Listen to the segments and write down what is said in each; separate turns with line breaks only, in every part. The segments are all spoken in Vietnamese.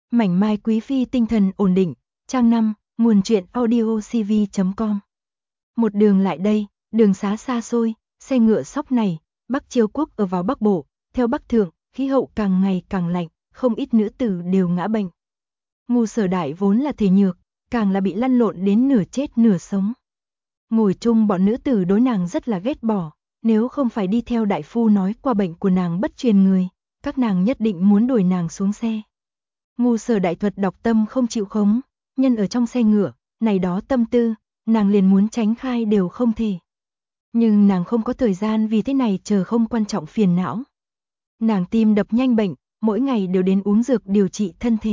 Mảnh mai quý phi tinh thần ổn định, trang 5, nguồn truyện audiocv.com. Một đường lại đây, đường xá xa xôi, xe ngựa sóc này, Bắc Chiêu quốc ở vào Bắc Bộ, theo Bắc Thượng, khí hậu càng ngày càng lạnh, không ít nữ tử đều ngã bệnh. Ngu Sở Đại vốn là thể nhược, càng là bị lăn lộn đến nửa chết nửa sống. Ngồi chung bọn nữ tử đối nàng rất là ghét bỏ, nếu không phải đi theo đại phu nói qua bệnh của nàng bất truyền người, các nàng nhất định muốn đuổi nàng xuống xe. Ngu Sở Đại thuật đọc tâm không chịu khống, nhân ở trong xe ngựa, này đó tâm tư, nàng liền muốn tránh khai đều không thể. Nhưng nàng không có thời gian vì thế này chờ không quan trọng phiền não. Nàng tim đập nhanh bệnh, mỗi ngày đều đến uống dược điều trị thân thể.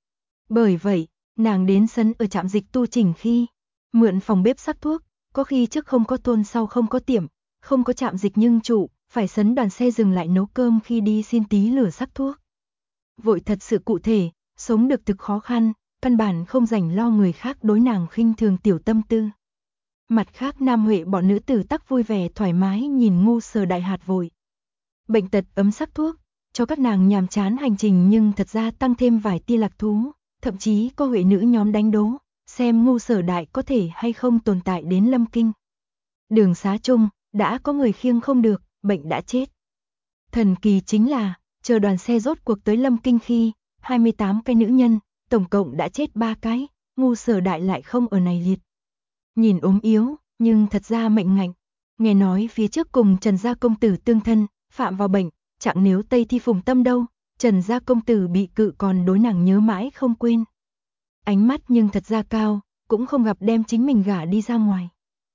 Bởi vậy, nàng đến sân ở trạm dịch tu chỉnh khi, mượn phòng bếp sắc thuốc, có khi trước không có thôn sau không có tiệm, không có trạm dịch nhưng trụ, phải sấn đoàn xe dừng lại nấu cơm khi đi xin tí lửa sắc thuốc. Vội thật sự cụ thể, sống được thực khó khăn, căn bản không rảnh lo người khác đối nàng khinh thường tiểu tâm tư. Mặt khác Nam Huệ bọn nữ tử tắc vui vẻ thoải mái nhìn Ngu Sở Đại hạt vội. Bệnh tật ấm sắc thuốc, cho các nàng nhàm chán hành trình nhưng thật ra tăng thêm vài tia lạc thú, thậm chí có Huệ nữ nhóm đánh đố, xem Ngu Sở Đại có thể hay không tồn tại đến Lâm Kinh. Đường xá chung, đã có người khiêng không được, bệnh đã chết. Thần kỳ chính là, chờ đoàn xe rốt cuộc tới Lâm Kinh khi, 28 cái nữ nhân, tổng cộng đã chết 3 cái, Ngu Sở Đại lại không ở này liệt. Nhìn ốm yếu, nhưng thật ra mệnh ngạnh. Nghe nói phía trước cùng Trần gia công tử tương thân, phạm vào bệnh, chẳng nếu Tây Thi Phùng Tâm đâu, Trần gia công tử bị cự còn đối nàng nhớ mãi không quên. Ánh mắt nhưng thật ra cao, cũng không gặp đem chính mình gả đi ra ngoài.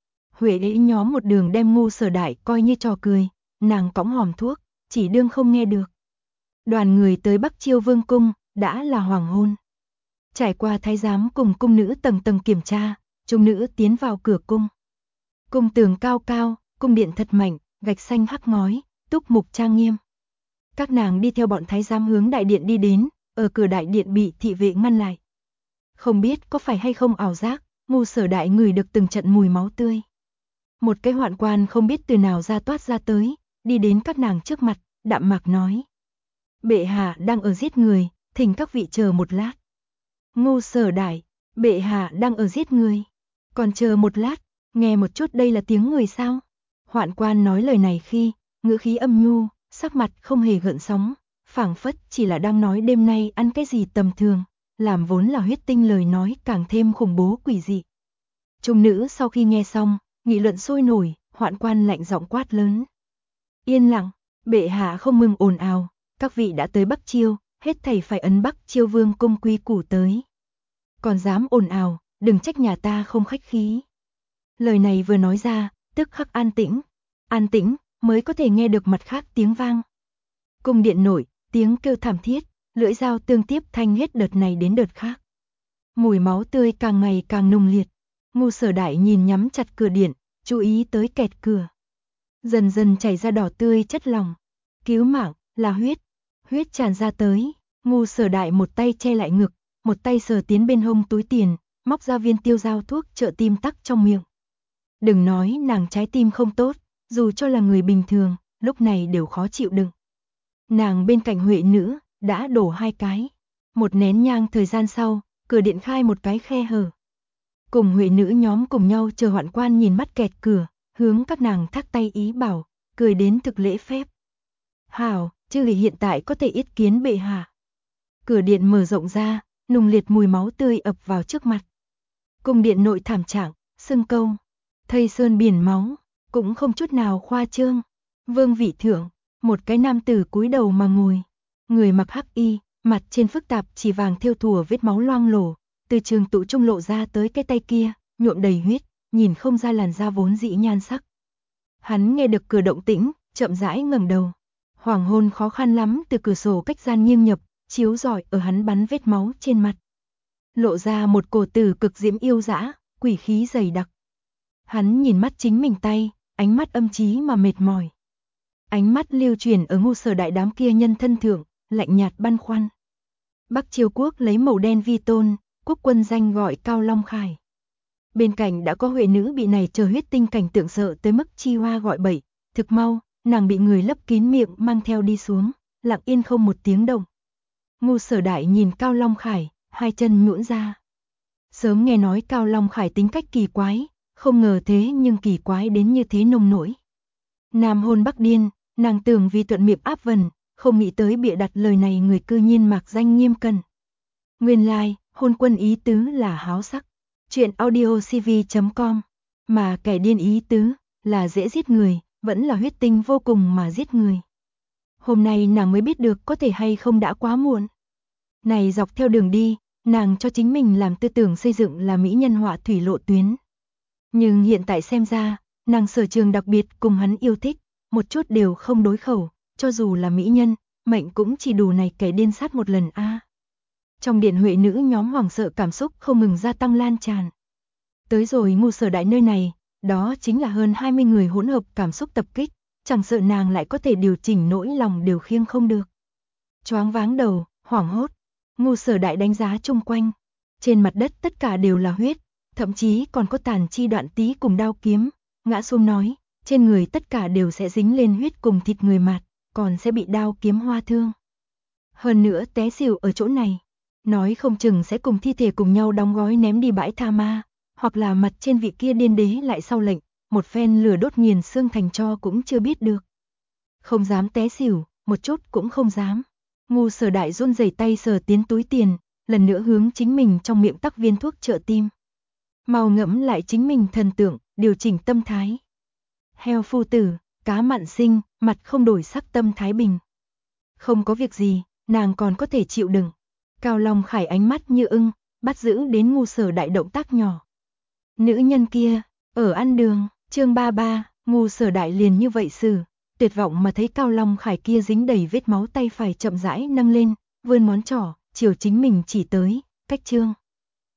Huệ ấy nhóm một đường đem Ngu Sở Đại coi như trò cười, nàng cõng hòm thuốc, chỉ đương không nghe được. Đoàn người tới Bắc Chiêu Vương cung, đã là hoàng hôn. Trải qua thái giám cùng cung nữ tầng tầng kiểm tra, trung nữ tiến vào cửa cung. Cung tường cao cao, cung điện thật mạnh, gạch xanh hắc ngói, túc mục trang nghiêm. Các nàng đi theo bọn thái giám hướng đại điện đi đến, ở cửa đại điện bị thị vệ ngăn lại. Không biết có phải hay không ảo giác, Ngu Sở Đại ngửi được từng trận mùi máu tươi. Một cái hoạn quan không biết từ nào ra toát ra tới, đi đến các nàng trước mặt, đạm mạc nói. Bệ hạ đang ở giết người, thỉnh các vị chờ một lát. Ngu Sở Đại, bệ hạ đang ở giết người. Còn chờ một lát, nghe một chút đây là tiếng người sao? Hoạn quan nói lời này khi, ngữ khí âm nhu, sắc mặt không hề gợn sóng, phảng phất chỉ là đang nói đêm nay ăn cái gì tầm thường, làm vốn là huyết tinh lời nói càng thêm khủng bố quỷ dị. Trung nữ sau khi nghe xong, nghị luận sôi nổi, hoạn quan lạnh giọng quát lớn. Yên lặng, bệ hạ không mừng ồn ào, các vị đã tới Bắc Chiêu, hết thảy phải ấn Bắc Chiêu Vương cung quy củ tới. Còn dám ồn ào, đừng trách nhà ta không khách khí. Lời này vừa nói ra, tức khắc an tĩnh mới có thể nghe được mặt khác tiếng vang. Cung điện nội, tiếng kêu thảm thiết, lưỡi dao tương tiếp thanh hết đợt này đến đợt khác. Mùi máu tươi càng ngày càng nồng liệt. Ngu Sở Đại nhìn nhắm chặt cửa điện, chú ý tới kẹt cửa. Dần dần chảy ra đỏ tươi chất lỏng. Cứu mạng, là huyết tràn ra tới. Ngu Sở Đại một tay che lại ngực, một tay sờ tiến bên hông túi tiền, móc ra viên tiêu dao thuốc trợ tim tắc trong miệng. Đừng nói nàng trái tim không tốt, dù cho là người bình thường, lúc này đều khó chịu đựng. Nàng bên cạnh Huệ nữ, đã đổ 2 cái. Một nén nhang thời gian sau, cửa điện khai một cái khe hở. Cùng Huệ nữ nhóm cùng nhau chờ hoạn quan nhìn mắt kẹt cửa, hướng các nàng thác tay ý bảo, cười đến thực lễ phép. Hảo, chư vị hiện tại có thể yết kiến bệ hạ. Cửa điện mở rộng ra, nùng liệt mùi máu tươi ập vào trước mặt. Cung điện nội thảm trạng, sưng câu, thây sơn biển máu, cũng không chút nào khoa trương. Vương vị thượng, một cái nam tử cúi đầu mà ngồi, người mặc hắc y, mặt trên phức tạp chỉ vàng thêu thùa vết máu loang lổ, từ trường tụ trung lộ ra tới cái tay kia, nhuộm đầy huyết, nhìn không ra làn da vốn dĩ nhan sắc. Hắn nghe được cửa động tĩnh, chậm rãi ngẩng đầu. Hoàng hôn khó khăn lắm từ cửa sổ cách gian nghiêng nhập, chiếu rọi ở hắn bắn vết máu trên mặt. Lộ ra một cổ tử cực diễm yêu dã, quỷ khí dày đặc. Hắn nhìn mắt chính mình tay, ánh mắt âm trí mà mệt mỏi. Ánh mắt lưu truyền ở Ngu Sở Đại đám kia nhân thân thượng, lạnh nhạt băn khoăn. Bắc Chiêu quốc lấy màu đen vi tôn, quốc quân danh gọi Cao Long Khải. Bên cạnh đã có Huệ nữ bị này chờ huyết tinh cảnh tượng sợ tới mức chi hoa gọi bậy, thực mau, nàng bị người lấp kín miệng mang theo đi xuống, lặng yên không một tiếng động. Ngu Sở Đại nhìn Cao Long Khải, hai chân nhũn ra. Sớm nghe nói Cao Long Khải tính cách kỳ quái, không ngờ thế nhưng kỳ quái đến như thế nông nỗi. Nam hôn Bắc điên, nàng tưởng vì thuận miệng áp vần, không nghĩ tới bịa đặt lời này người cư nhiên mạc danh Nghiêm Cẩn. Nguyên lai, hôn quân ý tứ là háo sắc. Chuyện audiocv.com. Mà kẻ điên ý tứ là dễ giết người, vẫn là huyết tinh vô cùng mà giết người. Hôm nay nàng mới biết được có thể hay không đã quá muộn. Này dọc theo đường đi, nàng cho chính mình làm tư tưởng xây dựng là mỹ nhân họa thủy lộ tuyến. Nhưng hiện tại xem ra, nàng sở trường đặc biệt cùng hắn yêu thích, một chút đều không đối khẩu, cho dù là mỹ nhân, mệnh cũng chỉ đủ này kẻ điên sát một lần a. Trong điện huệ nữ nhóm hoảng sợ cảm xúc không ngừng gia tăng lan tràn. Tới rồi Ngu Sở Đại nơi này, đó chính là hơn 20 người hỗn hợp cảm xúc tập kích, chẳng sợ nàng lại có thể điều chỉnh nỗi lòng đều khiêng không được. Choáng váng đầu, hoảng hốt, Ngu Sở Đại đánh giá chung quanh, trên mặt đất tất cả đều là huyết, thậm chí còn có tàn chi đoạn tí cùng đao kiếm, ngã xuống nói, trên người tất cả đều sẽ dính lên huyết cùng thịt người mạt, còn sẽ bị đao kiếm hoa thương. Hơn nữa té xỉu ở chỗ này, nói không chừng sẽ cùng thi thể cùng nhau đóng gói ném đi bãi tha ma, hoặc là mặt trên vị kia điên đế lại sau lệnh, một phen lửa đốt nghiền xương thành tro cũng chưa biết được. Không dám té xỉu, một chút cũng không dám. Ngu Sở Đại run rẩy tay sờ tiến túi tiền, lần nữa hướng chính mình trong miệng tắc viên thuốc trợ tim. Mau ngẫm lại chính mình thần tượng, điều chỉnh tâm thái. Heo phu tử, cá mặn sinh, mặt không đổi sắc tâm thái bình. Không có việc gì, nàng còn có thể chịu đựng. Cao Long Khải ánh mắt như ưng, bắt giữ đến Ngu Sở Đại động tác nhỏ. Nữ nhân kia, ở ăn đường, chương 33, Ngu Sở Đại liền như vậy xử, tuyệt vọng mà thấy Cao Long Khải kia dính đầy vết máu tay phải chậm rãi nâng lên, vươn ngón trỏ, chiều chính mình chỉ tới, cách chương.